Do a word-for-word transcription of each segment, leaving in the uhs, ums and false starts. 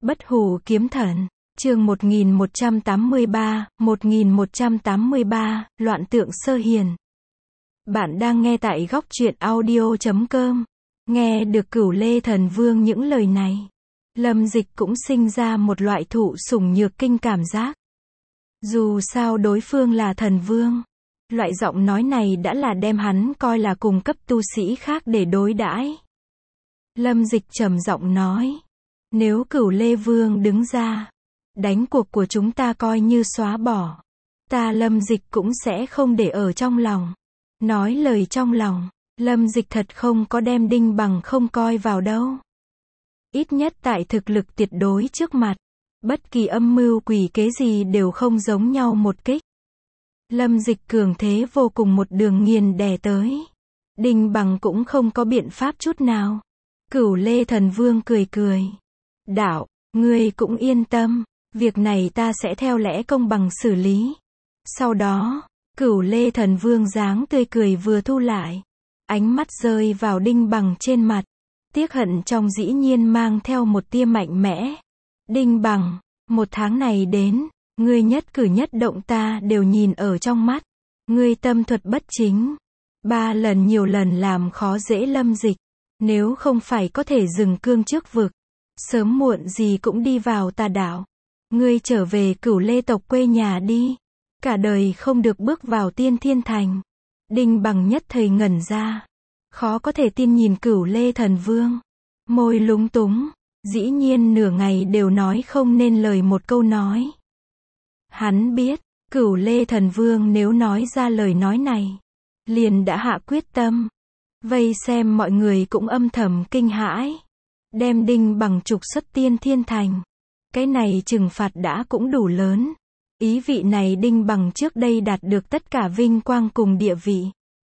Bất hủ kiếm thần, chương một nghìn một trăm tám mươi ba, một nghìn một trăm tám mươi ba, Loạn tượng sơ hiền. Bạn đang nghe tại góc truyện audio chấm com. Nghe được Cửu Lê Thần Vương những lời này, Lâm Dịch cũng sinh ra một loại thụ sủng nhược kinh cảm giác. Dù sao đối phương là thần vương, loại giọng nói này đã là đem hắn coi là cùng cấp tu sĩ khác để đối đãi. Lâm Dịch trầm giọng nói, nếu Cửu Lê Vương đứng ra, đánh cuộc của chúng ta coi như xóa bỏ. Ta Lâm Dịch cũng sẽ không để ở trong lòng. Nói lời trong lòng, Lâm Dịch thật không có đem Đinh Bằng không coi vào đâu. Ít nhất tại thực lực tuyệt đối trước mặt, bất kỳ âm mưu quỷ kế gì đều không giống nhau một kích. Lâm Dịch cường thế vô cùng một đường nghiền đè tới. Đinh Bằng cũng không có biện pháp chút nào. Cửu Lê Thần Vương cười cười. Đạo, ngươi cũng yên tâm, việc này ta sẽ theo lẽ công bằng xử lý. Sau đó, Cửu Lê Thần Vương dáng tươi cười vừa thu lại, ánh mắt rơi vào Đinh Bằng trên mặt, tiếc hận trong dĩ nhiên mang theo một tia mạnh mẽ. Đinh Bằng, một tháng này đến, ngươi nhất cử nhất động ta đều nhìn ở trong mắt. Ngươi tâm thuật bất chính, ba lần nhiều lần làm khó dễ Lâm Dịch, nếu không phải có thể dừng cương trước vực, sớm muộn gì cũng đi vào tà đạo. Ngươi trở về Cửu Lê tộc quê nhà đi, cả đời không được bước vào Tiên Thiên Thành. Đinh Bằng nhất thời ngẩn ra, khó có thể tin nhìn Cửu Lê Thần Vương, môi lúng túng, dĩ nhiên nửa ngày đều nói không nên lời một câu nói. Hắn biết, Cửu Lê Thần Vương nếu nói ra lời nói này, liền đã hạ quyết tâm. Vây xem mọi người cũng âm thầm kinh hãi. Đem Đinh Bằng trục xuất Tiên Thiên Thành, cái này trừng phạt đã cũng đủ lớn. Ý vị này Đinh Bằng trước đây đạt được tất cả vinh quang cùng địa vị,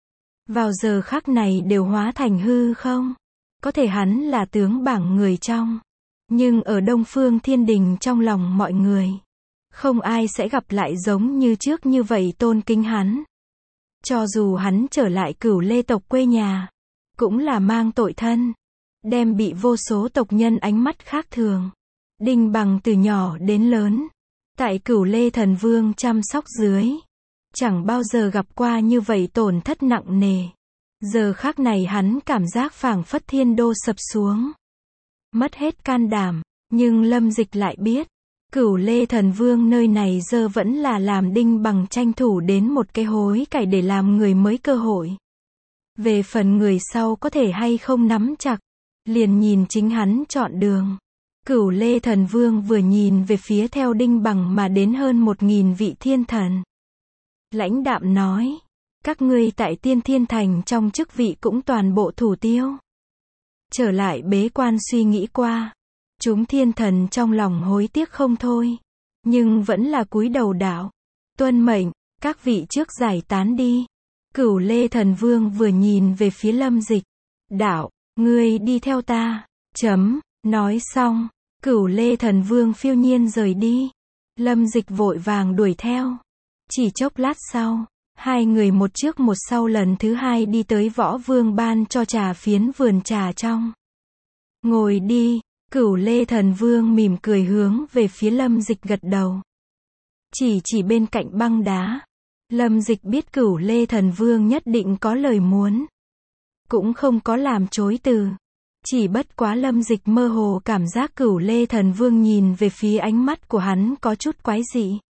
vào giờ khắc này đều hóa thành hư không. Có thể hắn là tướng bảng người trong, nhưng ở Đông Phương Thiên Đình trong lòng mọi người, không ai sẽ gặp lại giống như trước như vậy tôn kính hắn. Cho dù hắn trở lại Cửu Lê tộc quê nhà, cũng là mang tội thân, đem bị vô số tộc nhân ánh mắt khác thường. Đinh Bằng từ nhỏ đến lớn, tại Cửu Lê Thần Vương chăm sóc dưới, chẳng bao giờ gặp qua như vậy tổn thất nặng nề. Giờ khắc này hắn cảm giác phảng phất thiên đô sập xuống, mất hết can đảm. Nhưng Lâm Dịch lại biết, Cửu Lê Thần Vương nơi này giờ vẫn là làm Đinh Bằng tranh thủ đến một cái hối cải để làm người mới cơ hội. Về phần người sau có thể hay không nắm chặt, liền nhìn chính hắn chọn đường. Cửu Lê Thần Vương vừa nhìn về phía theo Đinh Bằng mà đến hơn một nghìn vị thiên thần, lãnh đạm nói, các ngươi tại Tiên Thiên Thành trong chức vị cũng toàn bộ thủ tiêu. Trở lại bế quan suy nghĩ qua, chúng thiên thần trong lòng hối tiếc không thôi, nhưng vẫn là cúi đầu đạo, tuân mệnh, các vị trước giải tán đi. Cửu Lê Thần Vương vừa nhìn về phía Lâm Dịch, đạo, ngươi đi theo ta, chấm, nói xong, Cửu Lê Thần Vương phiêu nhiên rời đi. Lâm Dịch vội vàng đuổi theo. Chỉ chốc lát sau, hai người một trước một sau lần thứ hai đi tới Võ Vương ban cho trà phiến vườn trà trong. Ngồi đi. Cửu Lê Thần Vương mỉm cười hướng về phía Lâm Dịch gật đầu, chỉ chỉ bên cạnh băng đá. Lâm Dịch biết Cửu Lê Thần Vương nhất định có lời muốn, cũng không có làm chối từ. Chỉ bất quá Lâm Dịch mơ hồ cảm giác Cửu Lê Thần Vương nhìn về phía ánh mắt của hắn có chút quái dị,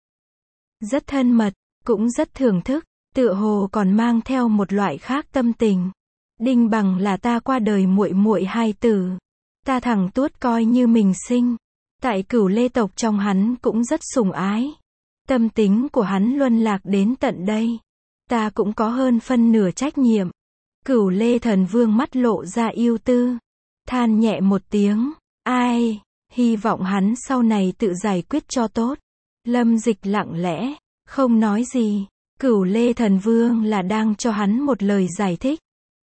rất thân mật, cũng rất thưởng thức, tựa hồ còn mang theo một loại khác tâm tình. Đinh Bằng là ta qua đời muội muội hai tử, ta thẳng tuốt coi như mình sinh. Tại Cửu Lê tộc trong hắn cũng rất sủng ái. Tâm tính của hắn luân lạc đến tận đây, ta cũng có hơn phân nửa trách nhiệm. Cửu Lê Thần Vương mắt lộ ra yêu tư, than nhẹ một tiếng, ai, hy vọng hắn sau này tự giải quyết cho tốt. Lâm Dịch lặng lẽ, không nói gì. Cửu Lê Thần Vương là đang cho hắn một lời giải thích,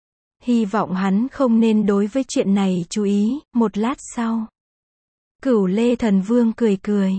hy vọng hắn không nên đối với chuyện này chú ý. Một lát sau, Cửu Lê Thần Vương cười cười,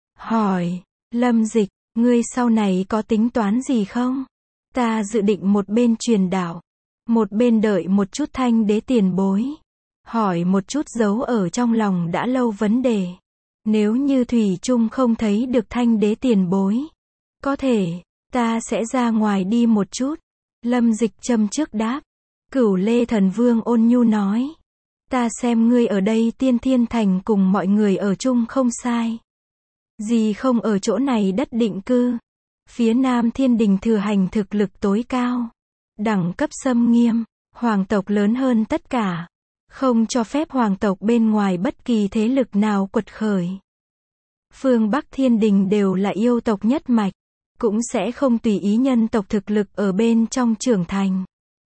hỏi, Lâm Dịch, ngươi sau này có tính toán gì không? Ta dự định một bên truyền đạo, một bên đợi một chút Thanh Đế tiền bối, hỏi một chút giấu ở trong lòng đã lâu vấn đề. Nếu như thủy chung không thấy được Thanh đế tiền bối, có thể, ta sẽ ra ngoài đi một chút. Lâm Dịch châm trước đáp. Cửu Lê Thần Vương ôn nhu nói. Ta xem ngươi ở đây Tiên Thiên Thành cùng mọi người ở chung không sai. Gì không ở chỗ này đất định cư. Phía Nam Thiên Đình thừa hành thực lực tối cao. Đẳng cấp xâm nghiêm, hoàng tộc lớn hơn tất cả. Không cho phép hoàng tộc bên ngoài bất kỳ thế lực nào quật khởi. Phương Bắc Thiên Đình đều là yêu tộc nhất mạch. Cũng sẽ không tùy ý nhân tộc thực lực ở bên trong trưởng thành.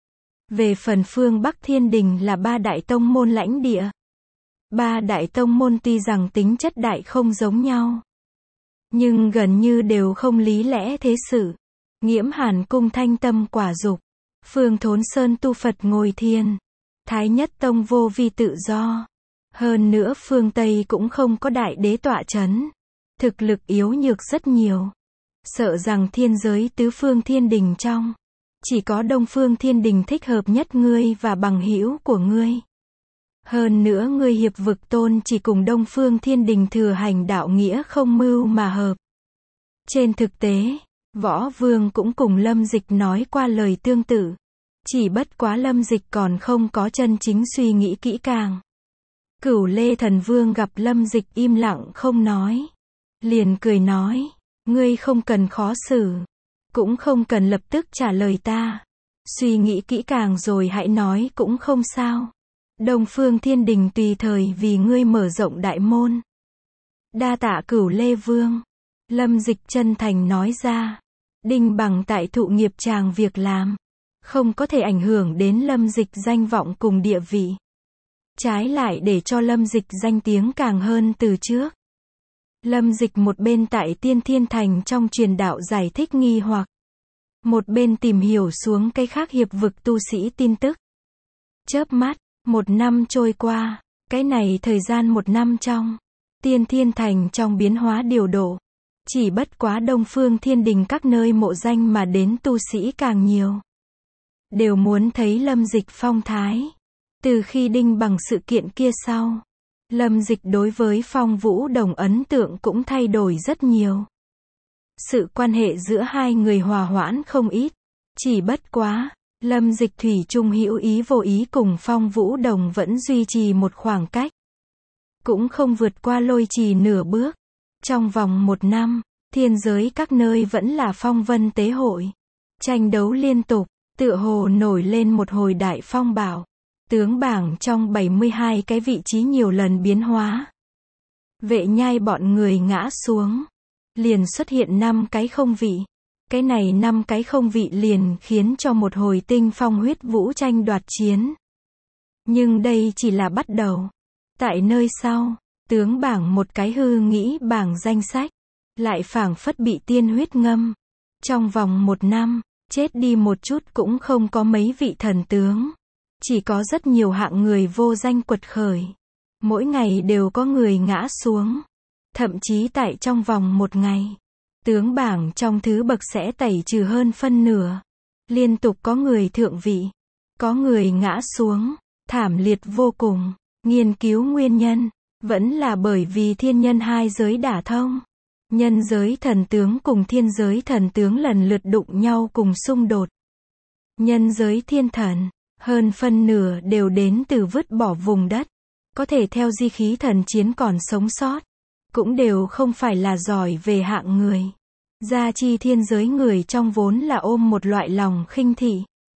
Về phần phương Bắc Thiên Đình là ba đại tông môn lãnh địa. Ba đại tông môn tuy rằng tính chất đại không giống nhau, nhưng gần như đều không lý lẽ thế sự. Nghiễm Hàn cung thanh tâm quả dục. Phương Thốn Sơn tu Phật ngồi thiền. Thái Nhất Tông vô vi tự do. Hơn nữa phương Tây cũng không có đại đế tọa chấn. Thực lực yếu nhược rất nhiều. Sợ rằng thiên giới tứ phương thiên đình trong, chỉ có Đông Phương Thiên Đình thích hợp nhất ngươi và bằng hữu của ngươi. Hơn nữa ngươi hiệp vực tôn chỉ cùng Đông Phương Thiên Đình thừa hành đạo nghĩa không mưu mà hợp. Trên thực tế, Võ Vương cũng cùng Lâm Dịch nói qua lời tương tự. Chỉ bất quá Lâm Dịch còn không có chân chính suy nghĩ kỹ càng. Cửu Lê Thần Vương gặp Lâm Dịch im lặng không nói. Liền cười nói, ngươi không cần khó xử. Cũng không cần lập tức trả lời ta. Suy nghĩ kỹ càng rồi hãy nói cũng không sao. Đông Phương Thiên Đình tùy thời vì ngươi mở rộng đại môn. Đa tạ Cửu Lê Vương. Lâm Dịch chân thành nói ra. Đinh Bằng tại thụ nghiệp tràng việc làm. Không có thể ảnh hưởng đến Lâm Dịch danh vọng cùng địa vị. Trái lại để cho Lâm Dịch danh tiếng càng hơn từ trước. Lâm Dịch một bên tại Tiên Thiên Thành trong truyền đạo giải thích nghi hoặc. Một bên tìm hiểu xuống cái khác hiệp vực tu sĩ tin tức. Chớp mắt, một năm trôi qua, cái này thời gian một năm trong. Tiên Thiên Thành trong biến hóa điều độ. Chỉ bất quá Đông Phương Thiên Đình các nơi mộ danh mà đến tu sĩ càng nhiều. Đều muốn thấy Lâm Dịch phong thái. Từ khi Đinh Bằng sự kiện kia sau, Lâm Dịch đối với Phong Vũ Đồng ấn tượng cũng thay đổi rất nhiều. Sự quan hệ giữa hai người hòa hoãn không ít. Chỉ bất quá, Lâm Dịch thủy chung hữu ý vô ý cùng Phong Vũ Đồng vẫn duy trì một khoảng cách. Cũng không vượt qua lôi trì nửa bước. Trong vòng một năm, thiên giới các nơi vẫn là phong vân tế hội. Tranh đấu liên tục, tựa hồ nổi lên một hồi đại phong bạo. Tướng bảng trong bảy mươi hai cái vị trí nhiều lần biến hóa. Vệ Nhai bọn người ngã xuống. Liền xuất hiện năm cái không vị. Cái này năm cái không vị liền khiến cho một hồi tinh phong huyết vũ tranh đoạt chiến. Nhưng đây chỉ là bắt đầu. Tại nơi sau, tướng bảng một cái hư nghĩ bảng danh sách. Lại phảng phất bị tiên huyết ngâm. Trong vòng một năm, chết đi một chút cũng không có mấy vị thần tướng. Chỉ có rất nhiều hạng người vô danh quật khởi. Mỗi ngày đều có người ngã xuống. Thậm chí tại trong vòng một ngày, tướng bảng trong thứ bậc sẽ tẩy trừ hơn phân nửa. Liên tục có người thượng vị, có người ngã xuống, thảm liệt vô cùng. Nghiên cứu nguyên nhân, vẫn là bởi vì thiên nhân hai giới đả thông. Nhân giới thần tướng cùng thiên giới thần tướng lần lượt đụng nhau cùng xung đột. Nhân giới thiên thần, hơn phân nửa đều đến từ vứt bỏ vùng đất. Có thể theo di khí thần chiến còn sống sót. Cũng đều không phải là giỏi về hạng người. Gia chi thiên giới người trong vốn là ôm một loại lòng khinh thị.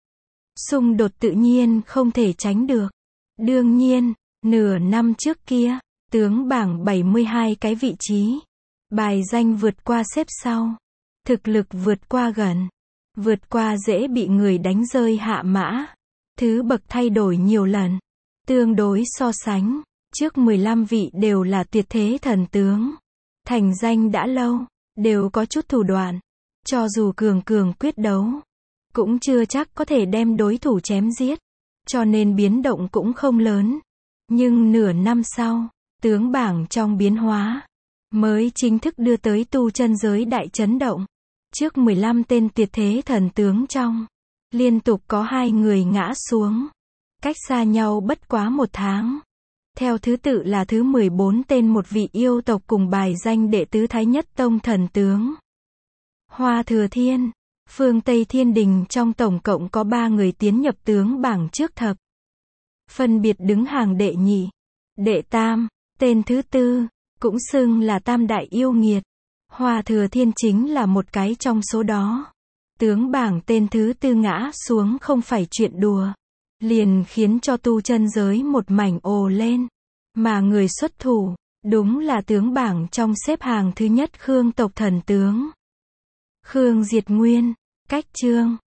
Xung đột tự nhiên không thể tránh được. Đương nhiên, nửa năm trước kia, tướng bảng bảy mươi hai cái vị trí. Bài danh vượt qua xếp sau. Thực lực vượt qua gần. Vượt qua dễ bị người đánh rơi hạ mã. Thứ bậc thay đổi nhiều lần. Tương đối so sánh. Trước mười lăm vị đều là tuyệt thế thần tướng. Thành danh đã lâu. Đều có chút thủ đoạn. Cho dù cường cường quyết đấu. Cũng chưa chắc có thể đem đối thủ chém giết. Cho nên biến động cũng không lớn. Nhưng nửa năm sau, tướng bảng trong biến hóa. Mới chính thức đưa tới tu chân giới đại chấn động. Trước mười lăm tên tuyệt thế thần tướng trong. Liên tục có hai người ngã xuống. Cách xa nhau bất quá một tháng. Theo thứ tự là thứ mười bốn tên một vị yêu tộc cùng bài danh đệ tứ Thái Nhất Tông thần tướng. Hoa Thừa Thiên, phương Tây Thiên Đình trong tổng cộng có ba người tiến nhập tướng bảng trước thập. Phân biệt đứng hàng đệ nhị, đệ tam, tên thứ tư, cũng xưng là tam đại yêu nghiệt. Hoa Thừa Thiên chính là một cái trong số đó. Tướng bảng tên thứ tư ngã xuống không phải chuyện đùa, liền khiến cho tu chân giới một mảnh ồ lên. Mà người xuất thủ, đúng là tướng bảng trong xếp hàng thứ nhất Khương tộc thần tướng. Khương Diệt Nguyên, cách chương.